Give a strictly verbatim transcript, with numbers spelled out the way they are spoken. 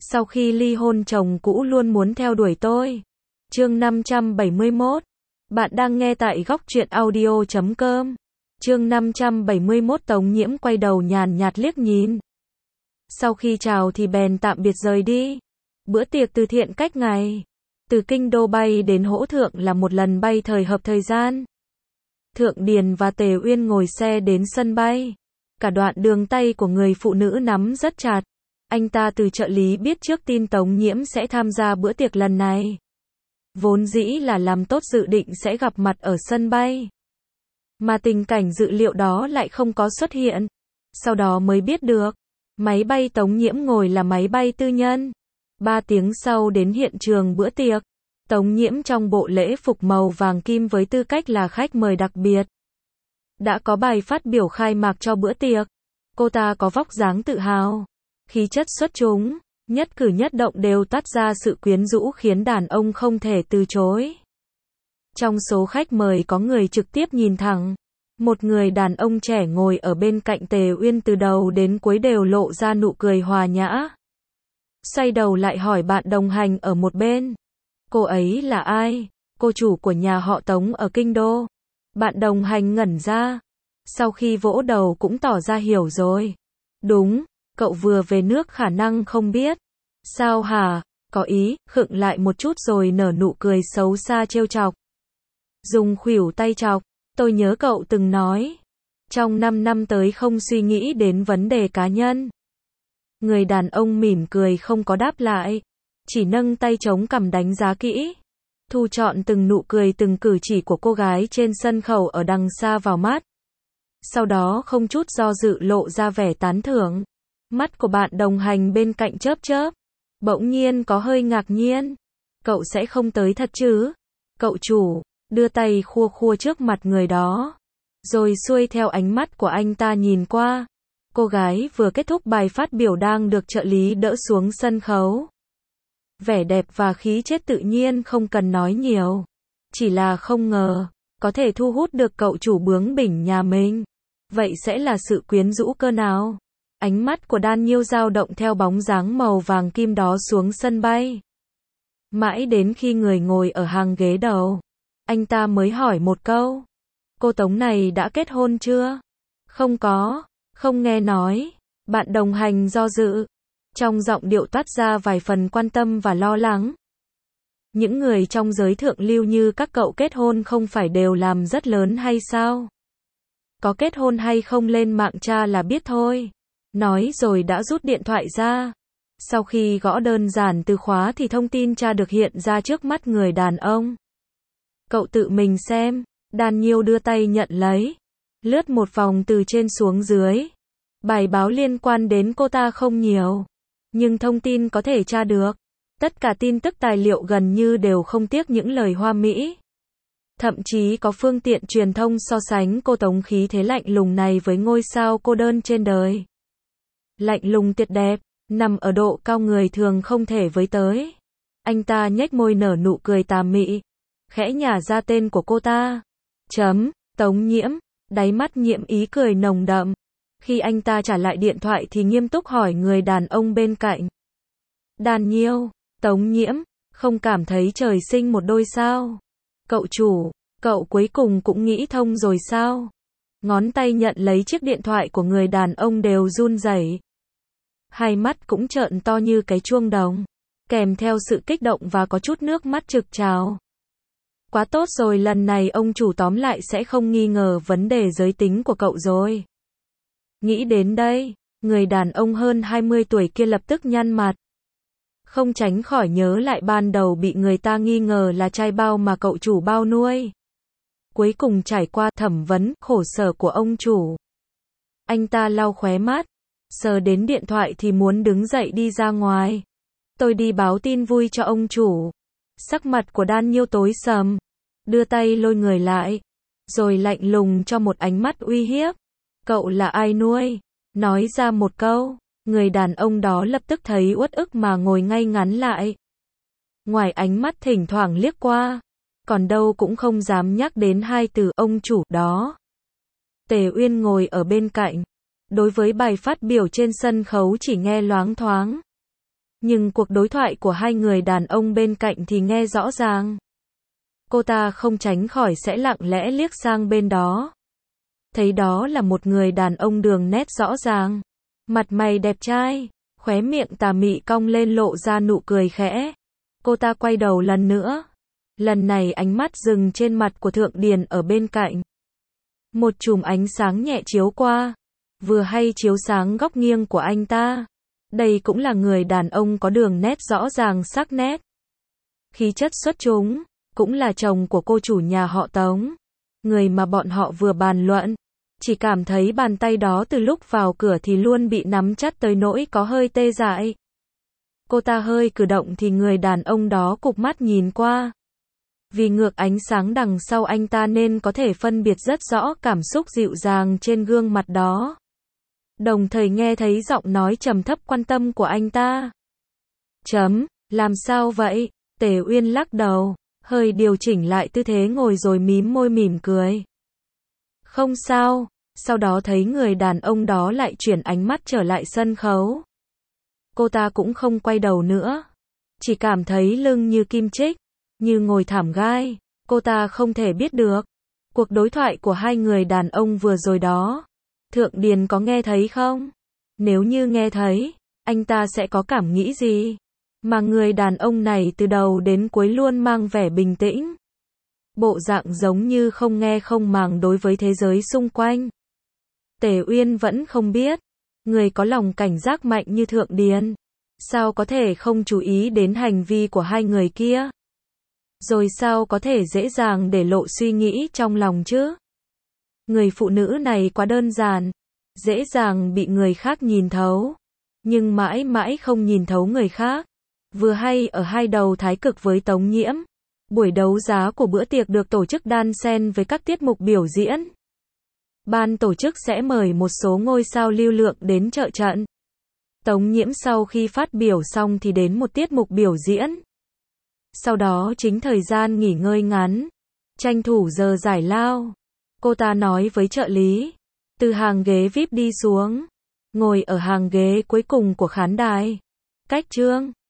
Sau khi ly hôn chồng cũ luôn muốn theo đuổi tôi. Chương năm trăm bảy mươi mốt. Bạn đang nghe tại góc truyện audio chấm com. Chương năm trăm bảy mươi mốt. Tống Nhiễm quay đầu nhàn nhạt liếc nhìn. Sau khi chào thì bèn tạm biệt rời đi. Bữa tiệc từ thiện cách ngày. Từ Kinh Đô bay đến Hỗ Thượng là một lần bay thời hợp thời gian. Thượng Điền và Tề Uyên ngồi xe đến sân bay. Cả đoạn đường tay của người phụ nữ nắm rất chặt. Anh ta từ trợ lý biết trước tin Tống Nhiễm sẽ tham gia bữa tiệc lần này. Vốn dĩ là làm tốt dự định sẽ gặp mặt ở sân bay. Mà tình cảnh dự liệu đó lại không có xuất hiện. Sau đó mới biết được, máy bay Tống Nhiễm ngồi là máy bay tư nhân. Ba tiếng sau đến hiện trường bữa tiệc. Tống Nhiễm trong bộ lễ phục màu vàng kim với tư cách là khách mời đặc biệt. Đã có bài phát biểu khai mạc cho bữa tiệc. Cô ta có vóc dáng tự hào, khí chất xuất chúng, nhất cử nhất động đều toát ra sự quyến rũ khiến đàn ông không thể từ chối. Trong số khách mời có người trực tiếp nhìn thẳng. Một người đàn ông trẻ ngồi ở bên cạnh Tề Uyên từ đầu đến cuối đều lộ ra nụ cười hòa nhã. Xoay đầu lại hỏi bạn đồng hành ở một bên. Cô ấy là ai? Cô chủ của nhà họ Tống ở Kinh Đô. Bạn đồng hành ngẩn ra. Sau khi vỗ đầu cũng tỏ ra hiểu rồi. Đúng, cậu vừa về nước khả năng không biết. Sao hả? Có ý, khựng lại một chút rồi nở nụ cười xấu xa trêu chọc. Dùng khuỷu tay chọc. Tôi nhớ cậu từng nói. Trong năm năm tới không suy nghĩ đến vấn đề cá nhân. Người đàn ông mỉm cười không có đáp lại. Chỉ nâng tay chống cằm đánh giá kỹ. Thu trọn từng nụ cười từng cử chỉ của cô gái trên sân khấu ở đằng xa vào mắt. Sau đó không chút do dự lộ ra vẻ tán thưởng. Mắt của bạn đồng hành bên cạnh chớp chớp. Bỗng nhiên có hơi ngạc nhiên. Cậu sẽ không tới thật chứ? Cậu chủ, đưa tay khua khua trước mặt người đó. Rồi xuôi theo ánh mắt của anh ta nhìn qua. Cô gái vừa kết thúc bài phát biểu đang được trợ lý đỡ xuống sân khấu. Vẻ đẹp và khí chất tự nhiên không cần nói nhiều. Chỉ là không ngờ, có thể thu hút được cậu chủ bướng bỉnh nhà mình. Vậy sẽ là sự quyến rũ cơ nào? Ánh mắt của Đan Nhiêu dao động theo bóng dáng màu vàng kim đó xuống sân bay. Mãi đến khi người ngồi ở hàng ghế đầu, anh ta mới hỏi một câu. Cô Tống này đã kết hôn chưa? Không có, không nghe nói. Bạn đồng hành do dự. Trong giọng điệu toát ra vài phần quan tâm và lo lắng. Những người trong giới thượng lưu như các cậu kết hôn không phải đều làm rất lớn hay sao? Có kết hôn hay không lên mạng tra là biết thôi. Nói rồi đã rút điện thoại ra. Sau khi gõ đơn giản từ khóa thì thông tin tra được hiện ra trước mắt người đàn ông. Cậu tự mình xem. Đan Nhiêu đưa tay nhận lấy. Lướt một vòng từ trên xuống dưới. Bài báo liên quan đến cô ta không nhiều. Nhưng thông tin có thể tra được. Tất cả tin tức tài liệu gần như đều không tiếc những lời hoa mỹ. Thậm chí có phương tiện truyền thông so sánh cô Tống khí thế lạnh lùng này với ngôi sao cô đơn trên đời. Lạnh lùng tuyệt đẹp, nằm ở độ cao người thường không thể với tới. Anh ta nhếch môi nở nụ cười tà mị. Khẽ nhả ra tên của cô ta. Chấm, Tống Nhiễm, đáy mắt Nhiễm ý cười nồng đậm. Khi anh ta trả lại điện thoại thì nghiêm túc hỏi người đàn ông bên cạnh. Đan Nhiêu, Tống Nhiễm, không cảm thấy trời sinh một đôi sao? Cậu chủ, cậu cuối cùng cũng nghĩ thông rồi sao? Ngón tay nhận lấy chiếc điện thoại của người đàn ông đều run rẩy. Hai mắt cũng trợn to như cái chuông đồng. Kèm theo sự kích động và có chút nước mắt trực trào. Quá tốt rồi, lần này ông chủ tóm lại sẽ không nghi ngờ vấn đề giới tính của cậu rồi. Nghĩ đến đây, người đàn ông hơn hai mươi tuổi kia lập tức nhăn mặt. Không tránh khỏi nhớ lại ban đầu bị người ta nghi ngờ là trai bao mà cậu chủ bao nuôi. Cuối cùng trải qua thẩm vấn, khổ sở của ông chủ. Anh ta lau khóe mắt, sờ đến điện thoại thì muốn đứng dậy đi ra ngoài. Tôi đi báo tin vui cho ông chủ. Sắc mặt của Đan Nhiêu tối sầm, đưa tay lôi người lại, rồi lạnh lùng cho một ánh mắt uy hiếp. Cậu là ai nuôi? Nói ra một câu, người đàn ông đó lập tức thấy uất ức mà ngồi ngay ngắn lại. Ngoài ánh mắt thỉnh thoảng liếc qua, còn đâu cũng không dám nhắc đến hai từ ông chủ đó. Tề Uyên ngồi ở bên cạnh, đối với bài phát biểu trên sân khấu chỉ nghe loáng thoáng. Nhưng cuộc đối thoại của hai người đàn ông bên cạnh thì nghe rõ ràng. Cô ta không tránh khỏi sẽ lặng lẽ liếc sang bên đó. Thấy đó là một người đàn ông đường nét rõ ràng. Mặt mày đẹp trai, khóe miệng tà mị cong lên lộ ra nụ cười khẽ. Cô ta quay đầu lần nữa. Lần này ánh mắt dừng trên mặt của Thượng Điền ở bên cạnh. Một chùm ánh sáng nhẹ chiếu qua, vừa hay chiếu sáng góc nghiêng của anh ta. Đây cũng là người đàn ông có đường nét rõ ràng sắc nét. Khí chất xuất chúng, cũng là chồng của cô chủ nhà họ Tống. Người mà bọn họ vừa bàn luận. Chỉ cảm thấy bàn tay đó từ lúc vào cửa thì luôn bị nắm chặt tới nỗi có hơi tê dại. Cô ta hơi cử động thì người đàn ông đó cụp mắt nhìn qua. Vì ngược ánh sáng đằng sau anh ta nên có thể phân biệt rất rõ cảm xúc dịu dàng trên gương mặt đó. Đồng thời nghe thấy giọng nói trầm thấp quan tâm của anh ta. Chấm, làm sao vậy? Tề Uyên lắc đầu, hơi điều chỉnh lại tư thế ngồi rồi mím môi mỉm cười. Không sao, sau đó thấy người đàn ông đó lại chuyển ánh mắt trở lại sân khấu. Cô ta cũng không quay đầu nữa. Chỉ cảm thấy lưng như kim chích, như ngồi thảm gai. Cô ta không thể biết được. Cuộc đối thoại của hai người đàn ông vừa rồi đó. Thượng Điền có nghe thấy không? Nếu như nghe thấy, anh ta sẽ có cảm nghĩ gì? Mà người đàn ông này từ đầu đến cuối luôn mang vẻ bình tĩnh. Bộ dạng giống như không nghe không màng đối với thế giới xung quanh. Tề Uyên vẫn không biết. Người có lòng cảnh giác mạnh như Thượng Điền. Sao có thể không chú ý đến hành vi của hai người kia? Rồi sao có thể dễ dàng để lộ suy nghĩ trong lòng chứ? Người phụ nữ này quá đơn giản. Dễ dàng bị người khác nhìn thấu. Nhưng mãi mãi không nhìn thấu người khác. Vừa hay ở hai đầu thái cực với Tống Nhiễm. Buổi đấu giá của bữa tiệc được tổ chức đan xen với các tiết mục biểu diễn. Ban tổ chức sẽ mời một số ngôi sao lưu lượng đến trợ trận. Tống Nhiễm sau khi phát biểu xong thì đến một tiết mục biểu diễn. Sau đó chính thời gian nghỉ ngơi ngắn. Tranh thủ giờ giải lao. Cô ta nói với trợ lý. Từ hàng ghế vi ai pi đi xuống. Ngồi ở hàng ghế cuối cùng của khán đài. Cách Trương